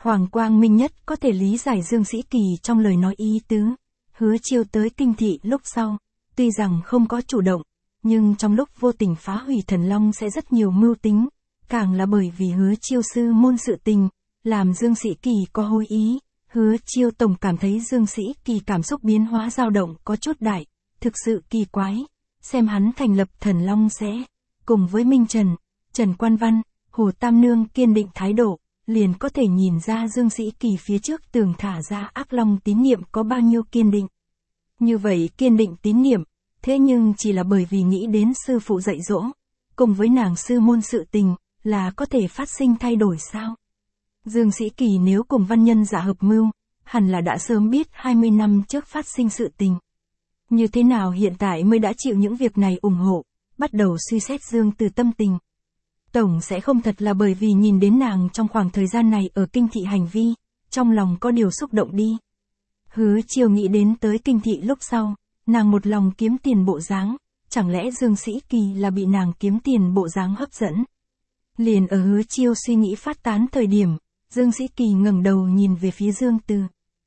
Hoàng Quang Minh nhất có thể lý giải Dương Sĩ Kỳ trong lời nói ý tứ. Hứa Chiêu tới Kinh Thị lúc sau, tuy rằng không có chủ động, nhưng trong lúc vô tình phá hủy Thần Long sẽ rất nhiều mưu tính, càng là bởi vì Hứa Chiêu sư môn sự tình, làm Dương Sĩ Kỳ có hối ý. Hứa Chiêu tổng cảm thấy Dương Sĩ Kỳ cảm xúc biến hóa dao động có chút đại, thực sự kỳ quái, xem hắn thành lập Thần Long sẽ, cùng với Minh Trần, Trần Quan Văn, Hồ Tam Nương kiên định thái độ, liền có thể nhìn ra Dương Sĩ Kỳ phía trước tường thả ra ác long tín niệm có bao nhiêu kiên định. Như vậy kiên định tín niệm, thế nhưng chỉ là bởi vì nghĩ đến sư phụ dạy dỗ, cùng với nàng sư môn sự tình, là có thể phát sinh thay đổi sao? Dương Sĩ Kỳ nếu cùng văn nhân giả hợp mưu, hẳn là đã sớm biết hai mươi năm trước phát sinh sự tình. Như thế nào hiện tại mới đã chịu những việc này ủng hộ, bắt đầu suy xét Dương Từ tâm tình. Tổng sẽ không thật là bởi vì nhìn đến nàng trong khoảng thời gian này ở Kinh Thị hành vi, trong lòng có điều xúc động đi. Hứa Chiêu nghĩ đến tới Kinh Thị lúc sau, nàng một lòng kiếm tiền bộ dáng, chẳng lẽ Dương Sĩ Kỳ là bị nàng kiếm tiền bộ dáng hấp dẫn. Liền ở Hứa Chiêu suy nghĩ phát tán thời điểm, Dương Sĩ Kỳ ngẩng đầu nhìn về phía Dương Từ.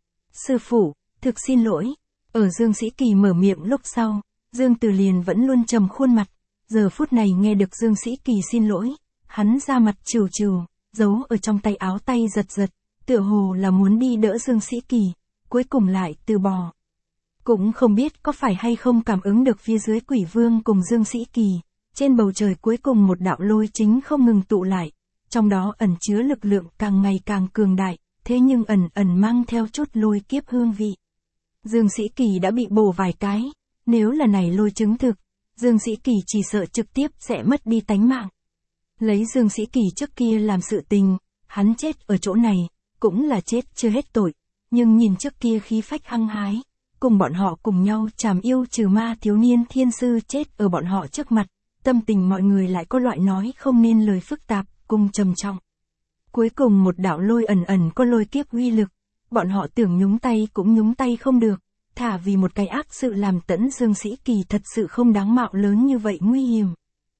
Sư phụ, thực xin lỗi. Ở Dương Sĩ Kỳ mở miệng lúc sau, Dương Từ liền vẫn luôn trầm khuôn mặt. Giờ phút này nghe được Dương Sĩ Kỳ xin lỗi, hắn ra mặt trừ trừ, giấu ở trong tay áo tay giật giật, tựa hồ là muốn đi đỡ Dương Sĩ Kỳ, cuối cùng lại từ bỏ. Cũng không biết có phải hay không cảm ứng được phía dưới Quỷ Vương cùng Dương Sĩ Kỳ, trên bầu trời cuối cùng một đạo lôi chính không ngừng tụ lại, trong đó ẩn chứa lực lượng càng ngày càng cường đại, thế nhưng ẩn ẩn mang theo chút lôi kiếp hương vị. Dương Sĩ Kỳ đã bị bổ vài cái, nếu là này lôi chứng thực, Dương Sĩ Kỳ chỉ sợ trực tiếp sẽ mất đi tánh mạng. Lấy Dương Sĩ Kỳ trước kia làm sự tình, hắn chết ở chỗ này, cũng là chết chưa hết tội, nhưng nhìn trước kia khí phách hăng hái, cùng bọn họ cùng nhau chảm yêu trừ ma thiếu niên thiên sư chết ở bọn họ trước mặt, tâm tình mọi người lại có loại nói không nên lời phức tạp, cùng trầm trọng. Cuối cùng một đạo lôi ẩn ẩn có lôi kiếp uy lực, bọn họ tưởng nhúng tay cũng nhúng tay không được, thả vì một cái ác sự làm tẫn Dương Sĩ Kỳ thật sự không đáng mạo lớn như vậy nguy hiểm.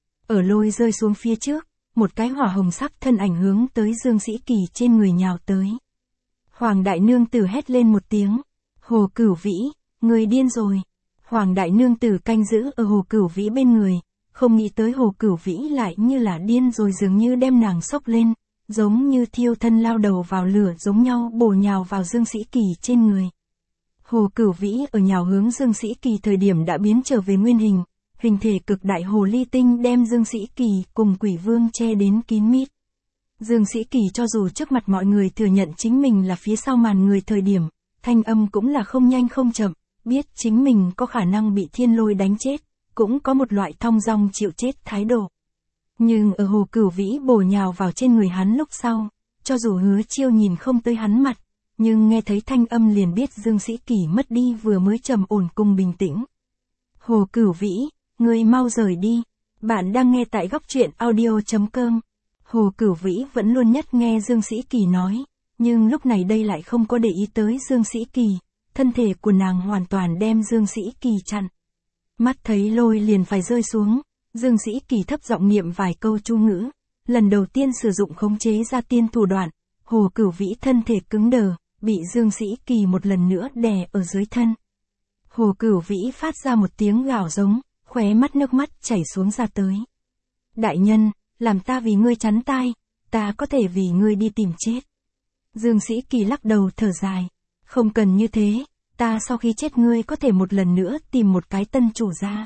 Ở lôi rơi xuống phía trước, một cái hỏa hồng sắc thân ảnh hướng tới Dương Sĩ Kỳ trên người nhào tới. Hoàng Đại Nương Tử hét lên một tiếng, Hồ Cửu Vĩ, người điên rồi. Hoàng Đại Nương Tử canh giữ ở Hồ Cửu Vĩ bên người, không nghĩ tới Hồ Cửu Vĩ lại như là điên rồi dường như đem nàng xốc lên, giống như thiêu thân lao đầu vào lửa giống nhau bổ nhào vào Dương Sĩ Kỳ trên người. Hồ Cửu Vĩ ở nhào hướng Dương Sĩ Kỳ thời điểm đã biến trở về nguyên hình, hình thể cực đại hồ ly tinh đem Dương Sĩ Kỳ cùng Quỷ Vương che đến kín mít. Dương Sĩ Kỳ cho dù trước mặt mọi người thừa nhận chính mình là phía sau màn người thời điểm, thanh âm cũng là không nhanh không chậm, biết chính mình có khả năng bị thiên lôi đánh chết, cũng có một loại thong dong chịu chết thái độ. Nhưng ở Hồ Cửu Vĩ bổ nhào vào trên người hắn lúc sau, cho dù Hứa Chiêu nhìn không tới hắn mặt, nhưng nghe thấy thanh âm liền biết Dương Sĩ Kỳ mất đi vừa mới trầm ổn cùng bình tĩnh. Hồ Cửu Vĩ, ngươi mau rời đi. Bạn đang nghe tại góc truyện audio chấm com. Hồ Cửu Vĩ vẫn luôn nhất nghe Dương Sĩ Kỳ nói, nhưng lúc này đây lại không có để ý tới Dương Sĩ Kỳ, thân thể của nàng hoàn toàn đem Dương Sĩ Kỳ chặn. Mắt thấy lôi liền phải rơi xuống, Dương Sĩ Kỳ thấp giọng niệm vài câu chú ngữ, lần đầu tiên sử dụng khống chế ra tiên thủ đoạn, Hồ Cửu Vĩ thân thể cứng đờ, bị Dương Sĩ Kỳ một lần nữa đè ở dưới thân. Hồ Cửu Vĩ phát ra một tiếng gào giống, khóe mắt nước mắt chảy xuống ra tới. Đại nhân, làm ta vì ngươi chắn tai, ta có thể vì ngươi đi tìm chết. Dương Sĩ Kỳ lắc đầu thở dài, không cần như thế, ta sau khi chết ngươi có thể một lần nữa tìm một cái tân chủ ra.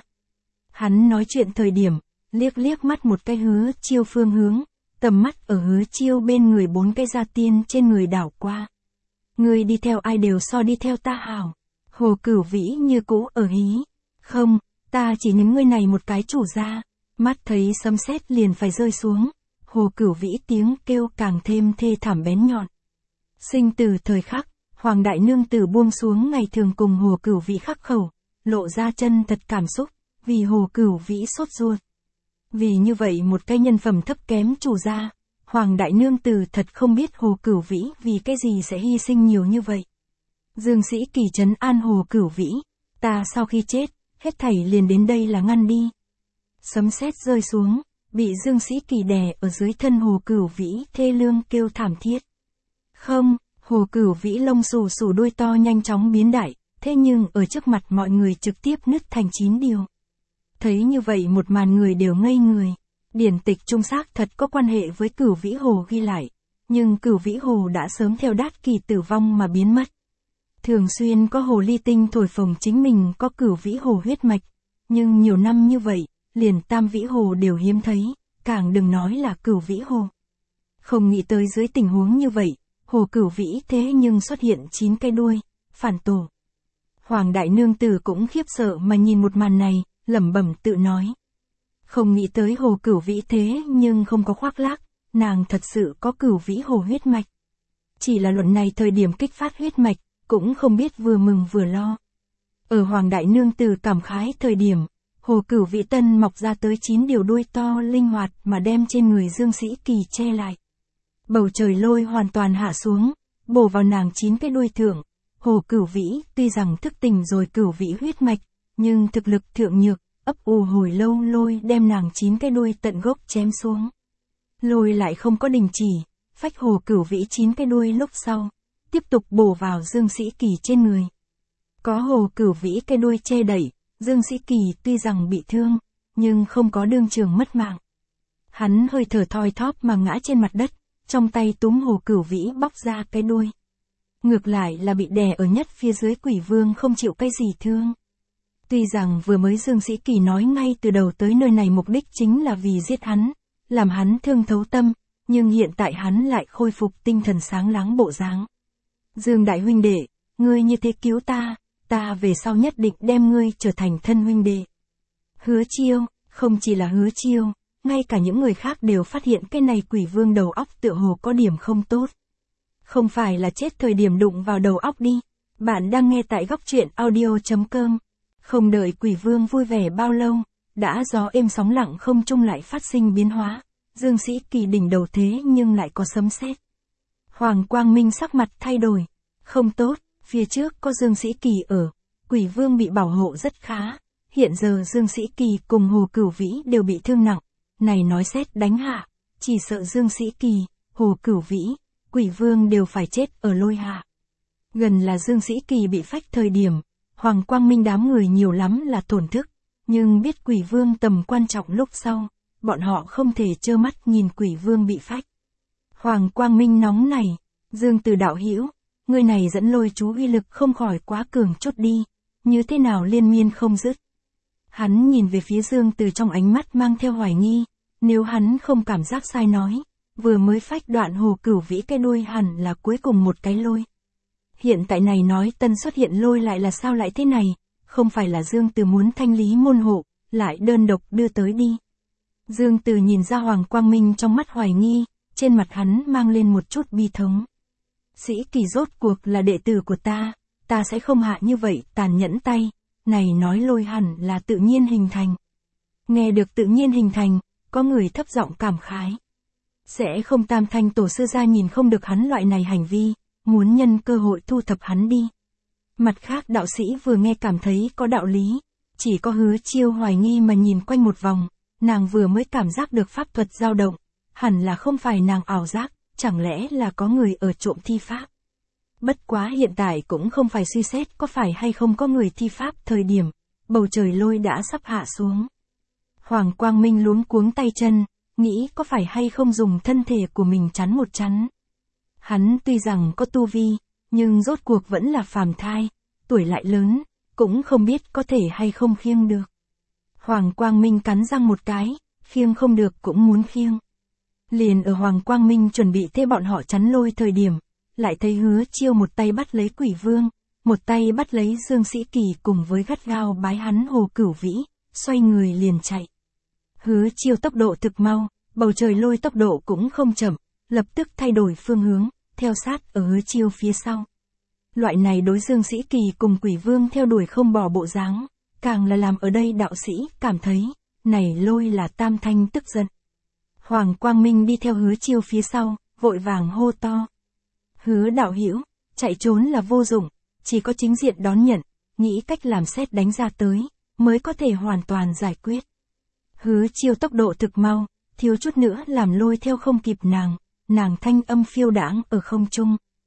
Hắn nói chuyện thời điểm, liếc liếc mắt một cái Hứa Chiêu phương hướng, tầm mắt ở Hứa Chiêu bên người bốn cái gia tiên trên người đảo qua. Ngươi đi theo ai đều so đi theo ta hảo. Hồ Cửu Vĩ như cũ ở hí. Không, ta chỉ nhắm ngươi này một cái chủ ra. Mắt thấy sấm sét liền phải rơi xuống. Hồ Cửu Vĩ tiếng kêu càng thêm thê thảm bén nhọn. Sinh từ thời khắc, Hoàng Đại Nương Tử buông xuống ngày thường cùng Hồ Cửu Vĩ khắc khẩu, lộ ra chân thật cảm xúc, vì Hồ Cửu Vĩ sốt ruột. Vì như vậy một cái nhân phẩm thấp kém chủ gia, Hoàng Đại Nương Tử thật không biết Hồ Cửu Vĩ vì cái gì sẽ hy sinh nhiều như vậy. Dương Sĩ Kỳ trấn an Hồ Cửu Vĩ, ta sau khi chết, hết thảy liền đến đây là ngăn đi. Sấm sét rơi xuống, bị Dương Sĩ Kỳ đè ở dưới thân Hồ Cửu Vĩ thê lương kêu thảm thiết. Không, Hồ Cửu Vĩ lông xù xù đuôi to nhanh chóng biến đại, thế nhưng ở trước mặt mọi người trực tiếp nứt thành chín điều. Thấy như vậy một màn người đều ngây người. Điển tịch trung xác thật có quan hệ với Cửu Vĩ Hồ ghi lại, nhưng Cửu Vĩ Hồ đã sớm theo Đát Kỳ tử vong mà biến mất. Thường xuyên có hồ ly tinh thổi phồng chính mình có Cửu Vĩ Hồ huyết mạch, nhưng nhiều năm như vậy, liền Tam Vĩ Hồ đều hiếm thấy, càng đừng nói là Cửu Vĩ Hồ. Không nghĩ tới dưới tình huống như vậy, Hồ Cửu Vĩ thế nhưng xuất hiện chín cái đuôi, phản tổ. Hoàng đại nương tử cũng khiếp sợ mà nhìn một màn này, lẩm bẩm tự nói. Không nghĩ tới Hồ Cửu Vĩ thế nhưng không có khoác lác, nàng thật sự có Cửu Vĩ Hồ huyết mạch. Chỉ là luận này thời điểm kích phát huyết mạch, cũng không biết vừa mừng vừa lo. Ở Hoàng đại nương tử cảm khái thời điểm, Hồ Cửu Vĩ tân mọc ra tới chín điều đuôi to linh hoạt mà đem trên người Dương Sĩ Kỳ che lại. Bầu trời lôi hoàn toàn hạ xuống, bổ vào nàng chín cái đuôi thượng. Hồ Cửu Vĩ tuy rằng thức tỉnh rồi Cửu Vĩ huyết mạch, nhưng thực lực thượng nhược, ấp ù hồi lâu lôi đem nàng chín cái đuôi tận gốc chém xuống. Lôi lại không có đình chỉ, phách Hồ Cửu Vĩ chín cái đuôi lúc sau, tiếp tục bổ vào Dương Sĩ Kỳ trên người. Có Hồ Cửu Vĩ cái đuôi che đẩy, Dương Sĩ Kỳ tuy rằng bị thương, nhưng không có đương trường mất mạng. Hắn hơi thở thoi thóp mà ngã trên mặt đất, trong tay túm Hồ Cửu Vĩ bóc ra cái đuôi. Ngược lại là bị đè ở nhất phía dưới Quỷ Vương không chịu cái gì thương. Tuy rằng vừa mới Dương Sĩ Kỳ nói ngay từ đầu tới nơi này mục đích chính là vì giết hắn, làm hắn thương thấu tâm, nhưng hiện tại hắn lại khôi phục tinh thần sáng láng bộ dáng. Dương đại huynh đệ, ngươi như thế cứu ta, ta về sau nhất định đem ngươi trở thành thân huynh đệ. Hứa Chiêu, không chỉ là Hứa Chiêu, ngay cả những người khác đều phát hiện cái này Quỷ Vương đầu óc tựa hồ có điểm không tốt. Không phải là chết thời điểm đụng vào đầu óc đi. Bạn đang nghe tại góc truyện audio chấm com. Không đợi Quỷ Vương vui vẻ bao lâu, đã gió êm sóng lặng không trung lại phát sinh biến hóa. Dương Sĩ Kỳ đỉnh đầu thế nhưng lại có sấm sét. Hoàng Quang Minh sắc mặt thay đổi. Không tốt, phía trước có Dương Sĩ Kỳ ở, Quỷ Vương bị bảo hộ rất khá. Hiện giờ Dương Sĩ Kỳ cùng Hồ Cửu Vĩ đều bị thương nặng. Này nói sét đánh hạ, chỉ sợ Dương Sĩ Kỳ, Hồ Cửu Vĩ, Quỷ Vương đều phải chết ở lôi hạ. Gần là Dương Sĩ Kỳ bị phách thời điểm, Hoàng Quang Minh đám người nhiều lắm là tổn thức, nhưng biết Quỷ Vương tầm quan trọng lúc sau, bọn họ không thể trơ mắt nhìn Quỷ Vương bị phách. Hoàng Quang Minh nóng này, Dương Từ đạo hữu, người này dẫn lôi chú uy lực không khỏi quá cường chút đi, như thế nào liên miên không dứt. Hắn nhìn về phía Dương Từ trong ánh mắt mang theo hoài nghi, nếu hắn không cảm giác sai nói, vừa mới phách đoạn Hồ Cửu Vĩ cái đuôi hẳn là cuối cùng một cái lôi. Hiện tại này nói tân xuất hiện lôi lại là sao lại thế này, không phải là Dương Từ muốn thanh lý môn hộ, lại đơn độc đưa tới đi. Dương Từ nhìn ra Hoàng Quang Minh trong mắt hoài nghi, trên mặt hắn mang lên một chút bi thống. Sĩ Kỳ rốt cuộc là đệ tử của ta, ta sẽ không hạ như vậy tàn nhẫn tay, này nói lôi hẳn là tự nhiên hình thành. Nghe được tự nhiên hình thành, có người thấp giọng cảm khái. Sẽ không Tam Thanh tổ sư ra nhìn không được hắn loại này hành vi, muốn nhân cơ hội thu thập hắn đi. Mặt khác đạo sĩ vừa nghe cảm thấy có đạo lý, chỉ có Hứa Chiêu hoài nghi mà nhìn quanh một vòng, nàng vừa mới cảm giác được pháp thuật dao động, hẳn là không phải nàng ảo giác, chẳng lẽ là có người ở trộm thi pháp. Bất quá hiện tại cũng không phải suy xét có phải hay không có người thi pháp thời điểm, bầu trời lôi đã sắp hạ xuống. Hoàng Quang Minh luống cuống tay chân, nghĩ có phải hay không dùng thân thể của mình chắn một chắn. Hắn tuy rằng có tu vi, nhưng rốt cuộc vẫn là phàm thai, tuổi lại lớn, cũng không biết có thể hay không khiêng được. Hoàng Quang Minh cắn răng một cái, khiêng không được cũng muốn khiêng. Liền ở Hoàng Quang Minh chuẩn bị thế bọn họ chắn lôi thời điểm, lại thấy Hứa Chiêu một tay bắt lấy Quỷ Vương, một tay bắt lấy Dương Sĩ Kỳ cùng với gắt gao bái hắn Hồ Cửu Vĩ, xoay người liền chạy. Hứa Chiêu tốc độ thực mau, bầu trời lôi tốc độ cũng không chậm, lập tức thay đổi phương hướng, theo sát ở Hứa Chiêu phía sau. Loại này đối Dương Sĩ Kỳ cùng Quỷ Vương theo đuổi không bỏ bộ dáng, càng là làm ở đây đạo sĩ cảm thấy, này lôi là Tam Thanh tức giận. Hoàng Quang Minh đi theo Hứa Chiêu phía sau, vội vàng hô to. Hứa đạo hữu, chạy trốn là vô dụng, chỉ có chính diện đón nhận, nghĩ cách làm sét đánh ra tới, mới có thể hoàn toàn giải quyết. Hứa Chiêu tốc độ thực mau, thiếu chút nữa làm lôi theo không kịp nàng, nàng thanh âm phiêu đãng ở không trung,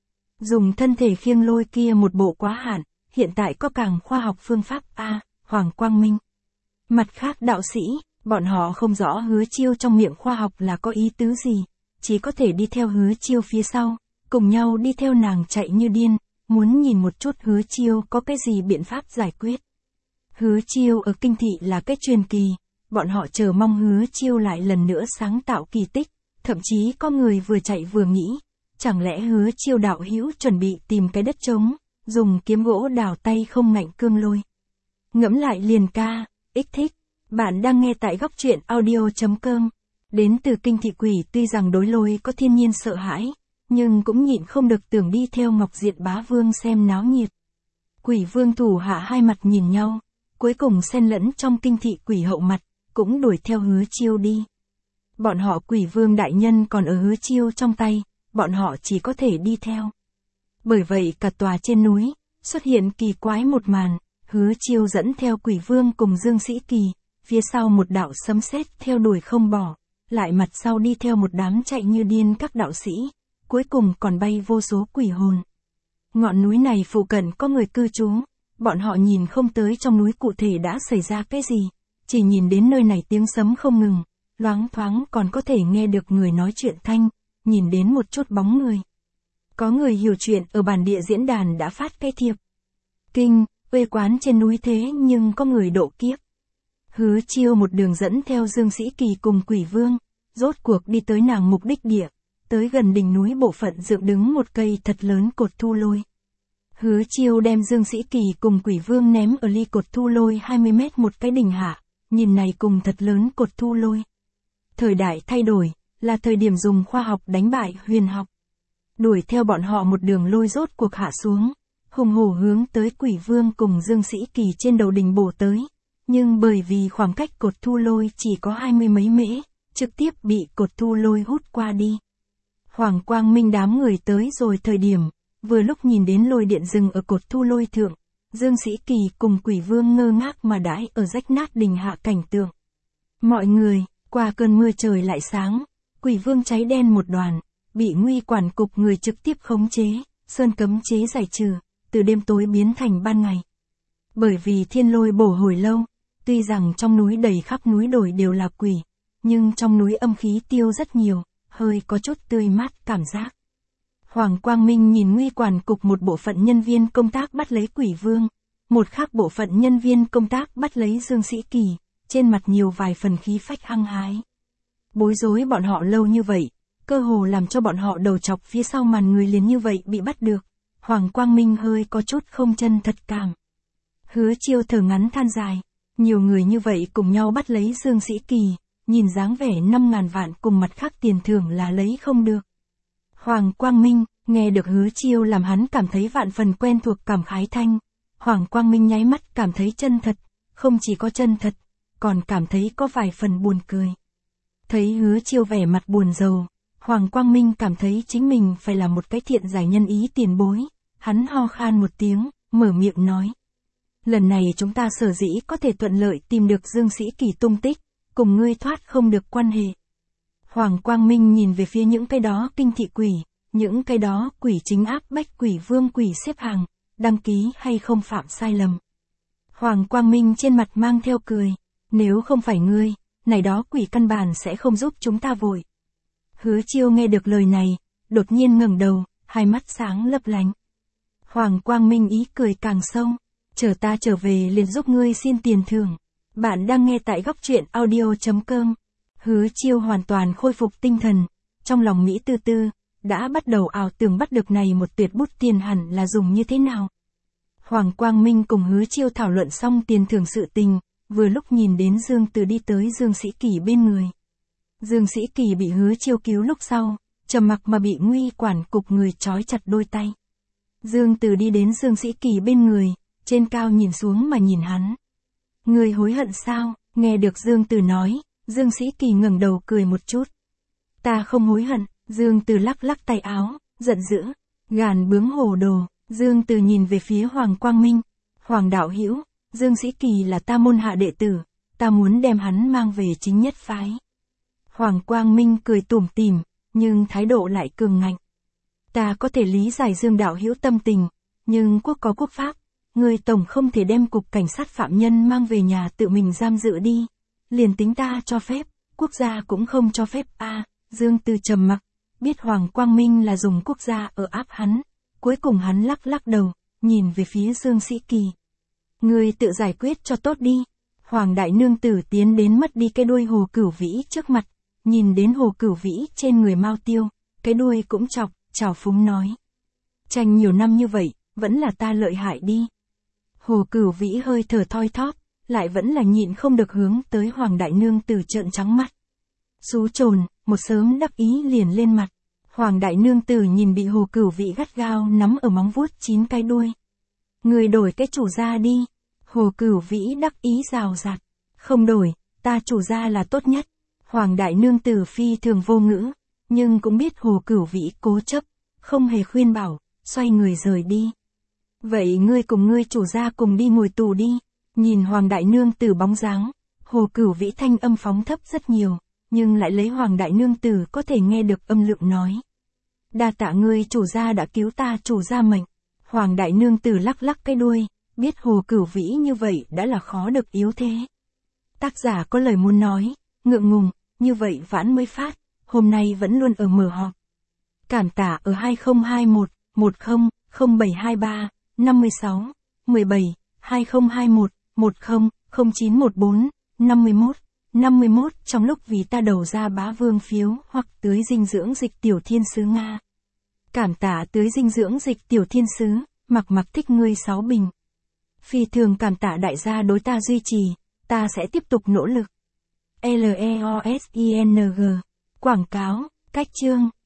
Dùng thân thể khiêng lôi kia một bộ quá hạn, hiện tại có càng khoa học phương pháp A, Hoàng Quang Minh. Mặt khác đạo sĩ, bọn họ không rõ Hứa Chiêu trong miệng khoa học là có ý tứ gì, chỉ có thể đi theo Hứa Chiêu phía sau, cùng nhau đi theo nàng chạy như điên, muốn nhìn một chút Hứa Chiêu có cái gì biện pháp giải quyết. Hứa Chiêu ở kinh thị là cái truyền kỳ, bọn họ chờ mong Hứa Chiêu lại lần nữa sáng tạo kỳ tích, thậm chí có người vừa chạy vừa nghĩ, chẳng lẽ Hứa Chiêu đạo hữu chuẩn bị tìm cái đất trống, dùng kiếm gỗ đào tay không ngạnh cương lôi. Ngẫm lại liền ca, ích thích. Bạn đang nghe tại góc truyện audio.com. Đến từ kinh thị quỷ tuy rằng đối lôi có thiên nhiên sợ hãi, nhưng cũng nhịn không được tưởng đi theo Ngọc Diện Bá Vương xem náo nhiệt. Quỷ vương thủ hạ hai mặt nhìn nhau, cuối cùng xen lẫn trong kinh thị quỷ hậu mặt, cũng đuổi theo Hứa Chiêu đi. Bọn họ quỷ vương đại nhân còn ở Hứa Chiêu trong tay, bọn họ chỉ có thể đi theo. Bởi vậy cả tòa trên núi, xuất hiện kỳ quái một màn, Hứa Chiêu dẫn theo quỷ vương cùng Dương Sĩ Kỳ, phía sau một đạo sấm sét theo đuổi không bỏ, lại mặt sau đi theo một đám chạy như điên các đạo sĩ, cuối cùng còn bay vô số quỷ hồn. Ngọn núi này phụ cận có người cư trú, bọn họ nhìn không tới trong núi cụ thể đã xảy ra cái gì, chỉ nhìn đến nơi này tiếng sấm không ngừng, loáng thoáng còn có thể nghe được người nói chuyện thanh, nhìn đến một chút bóng người. Có người hiểu chuyện ở bản địa diễn đàn đã phát cái thiệp. Kinh, quê quán trên núi thế nhưng có người độ kiếp. Hứa Chiêu một đường dẫn theo Dương Sĩ Kỳ cùng quỷ vương, rốt cuộc đi tới nàng mục đích địa, tới gần đỉnh núi bộ phận dựng đứng một cây thật lớn cột thu lôi. Hứa Chiêu đem Dương Sĩ Kỳ cùng quỷ vương ném ở ly cột thu lôi hai mươi mét một cái đỉnh hạ, nhìn này cùng thật lớn cột thu lôi. Thời đại thay đổi, là thời điểm dùng khoa học đánh bại huyền học. Đuổi theo bọn họ một đường lôi rốt cuộc hạ xuống, hùng hổ hướng tới quỷ vương cùng Dương Sĩ Kỳ trên đầu đỉnh bổ tới. Nhưng bởi vì khoảng cách cột thu lôi chỉ có hai mươi mấy mễ, trực tiếp bị cột thu lôi hút qua đi. Hoàng Quang Minh đám người tới rồi thời điểm, vừa lúc nhìn đến lôi điện dừng ở cột thu lôi thượng, Dương Sĩ Kỳ cùng quỷ vương ngơ ngác mà đãi ở rách nát đình hạ cảnh tượng. Mọi người, qua cơn mưa trời lại sáng, quỷ vương cháy đen một đoàn, bị nguy quản cục người trực tiếp khống chế, sơn cấm chế giải trừ, từ đêm tối biến thành ban ngày. Bởi vì thiên lôi bổ hồi lâu, tuy rằng trong núi đầy khắp núi đồi đều là quỷ, nhưng trong núi âm khí tiêu rất nhiều, hơi có chút tươi mát cảm giác. Hoàng Quang Minh nhìn nguy quản cục một bộ phận nhân viên công tác bắt lấy quỷ vương, một khác bộ phận nhân viên công tác bắt lấy Dương Sĩ Kỳ, trên mặt nhiều vài phần khí phách hăng hái. Bối rối bọn họ lâu như vậy, cơ hồ làm cho bọn họ đầu chọc phía sau màn người liền như vậy bị bắt được. Hoàng Quang Minh hơi có chút không chân thật cảm. Hứa Chiêu thở ngắn than dài, nhiều người như vậy cùng nhau bắt lấy Dương Sĩ Kỳ, nhìn dáng vẻ năm ngàn vạn cùng mặt khác tiền thưởng là lấy không được. Hoàng Quang Minh, nghe được Hứa Chiêu làm hắn cảm thấy vạn phần quen thuộc cảm khái thanh. Hoàng Quang Minh nháy mắt cảm thấy chân thật, không chỉ có chân thật, còn cảm thấy có vài phần buồn cười. Thấy Hứa Chiêu vẻ mặt buồn rầu, Hoàng Quang Minh cảm thấy chính mình phải là một cái thiện giải nhân ý tiền bối, hắn ho khan một tiếng, mở miệng nói. Lần này chúng ta sở dĩ có thể thuận lợi tìm được Dương Sĩ Kỳ tung tích, cùng ngươi thoát không được quan hệ. Hoàng Quang Minh nhìn về phía những cái đó kinh thị quỷ, những cái đó quỷ chính áp bách quỷ vương quỷ xếp hàng, đăng ký hay không phạm sai lầm. Hoàng Quang Minh trên mặt mang theo cười, nếu không phải ngươi, này đó quỷ căn bản sẽ không giúp chúng ta vội. Hứa Chiêu nghe được lời này, đột nhiên ngẩng đầu, hai mắt sáng lấp lánh. Hoàng Quang Minh ý cười càng sâu, chờ ta trở về liền giúp ngươi xin tiền thưởng. Bạn đang nghe tại góc truyện audio.com. Hứa Chiêu hoàn toàn khôi phục tinh thần, trong lòng Mỹ tư tư, đã bắt đầu ảo tưởng bắt được này một tuyệt bút tiền hẳn là dùng như thế nào. Hoàng Quang Minh cùng Hứa Chiêu thảo luận xong tiền thưởng sự tình, vừa lúc nhìn đến Dương Từ đi tới Dương Sĩ Kỳ bên người. Dương Sĩ Kỳ bị Hứa Chiêu cứu lúc sau, trầm mặc mà bị nguy quản cục người trói chặt đôi tay. Dương Từ đi đến Dương Sĩ Kỳ bên người, trên cao nhìn xuống mà nhìn hắn. Người hối hận sao? Nghe được Dương Từ nói, Dương Sĩ Kỳ ngẩng đầu cười một chút. Ta không hối hận. Dương Từ lắc lắc tay áo, giận dữ, gàn bướng hồ đồ. Dương Từ nhìn về phía Hoàng Quang Minh. Hoàng đạo hữu, Dương Sĩ Kỳ là ta môn hạ đệ tử, ta muốn đem hắn mang về chính nhất phái. Hoàng Quang Minh cười tủm tỉm, nhưng thái độ lại cường ngạnh. Ta có thể lý giải Dương đạo hữu tâm tình, nhưng quốc có quốc pháp, người tổng không thể đem cục cảnh sát phạm nhân mang về nhà tự mình giam giữ đi. Liền tính ta cho phép, quốc gia cũng không cho phép a. À, Dương Từ trầm mặc, biết Hoàng Quang Minh là dùng quốc gia ở áp hắn, cuối cùng hắn lắc lắc đầu, nhìn về phía Dương Sĩ Kỳ. Người tự giải quyết cho tốt đi. Hoàng đại nương tử tiến đến mất đi cái đuôi Hồ Cửu Vĩ trước mặt, nhìn đến Hồ Cửu Vĩ trên người Mao Tiêu, cái đuôi cũng chọc, trào phúng nói. Tranh nhiều năm như vậy, vẫn là ta lợi hại đi. Hồ Cửu Vĩ hơi thở thoi thóp, lại vẫn là nhịn không được hướng tới Hoàng đại nương tử trợn trắng mắt. Xú trồn, một sớm đắc ý liền lên mặt. Hoàng đại nương tử nhìn bị Hồ Cửu Vĩ gắt gao nắm ở móng vuốt chín cái đuôi. Người đổi cái chủ gia đi. Hồ Cửu Vĩ đắc ý rào rạt. Không đổi, ta chủ gia là tốt nhất. Hoàng đại nương tử phi thường vô ngữ, nhưng cũng biết Hồ Cửu Vĩ cố chấp, không hề khuyên bảo, xoay người rời đi. Vậy ngươi cùng ngươi chủ gia cùng đi ngồi tù đi. Nhìn Hoàng đại nương tử bóng dáng, Hồ Cửu Vĩ thanh âm phóng thấp rất nhiều, nhưng lại lấy Hoàng đại nương tử có thể nghe được âm lượng nói. Đa tạ ngươi chủ gia đã cứu ta chủ gia mệnh. Hoàng đại nương tử lắc lắc cái đuôi, biết Hồ Cửu Vĩ như vậy đã là khó được yếu thế. Tác giả có lời muốn nói, ngượng ngùng, như vậy vãn mới phát, hôm nay vẫn luôn ở mở họp. Cảm tạ ở hai không hai một, một không, không bảy hai ba, năm sáu, mười bảy, hai không hai một, một không, không chín một bốn, năm mốt, năm mốt trong lúc vì ta đầu ra bá vương phiếu hoặc tưới dinh dưỡng dịch tiểu thiên sứ Nga. Cảm tạ tưới dinh dưỡng dịch tiểu thiên sứ, mặc mặc thích ngươi sáu bình. Phi thường cảm tạ đại gia đối ta duy trì, ta sẽ tiếp tục nỗ lực. L E O S I N G. Quảng cáo, cách chương.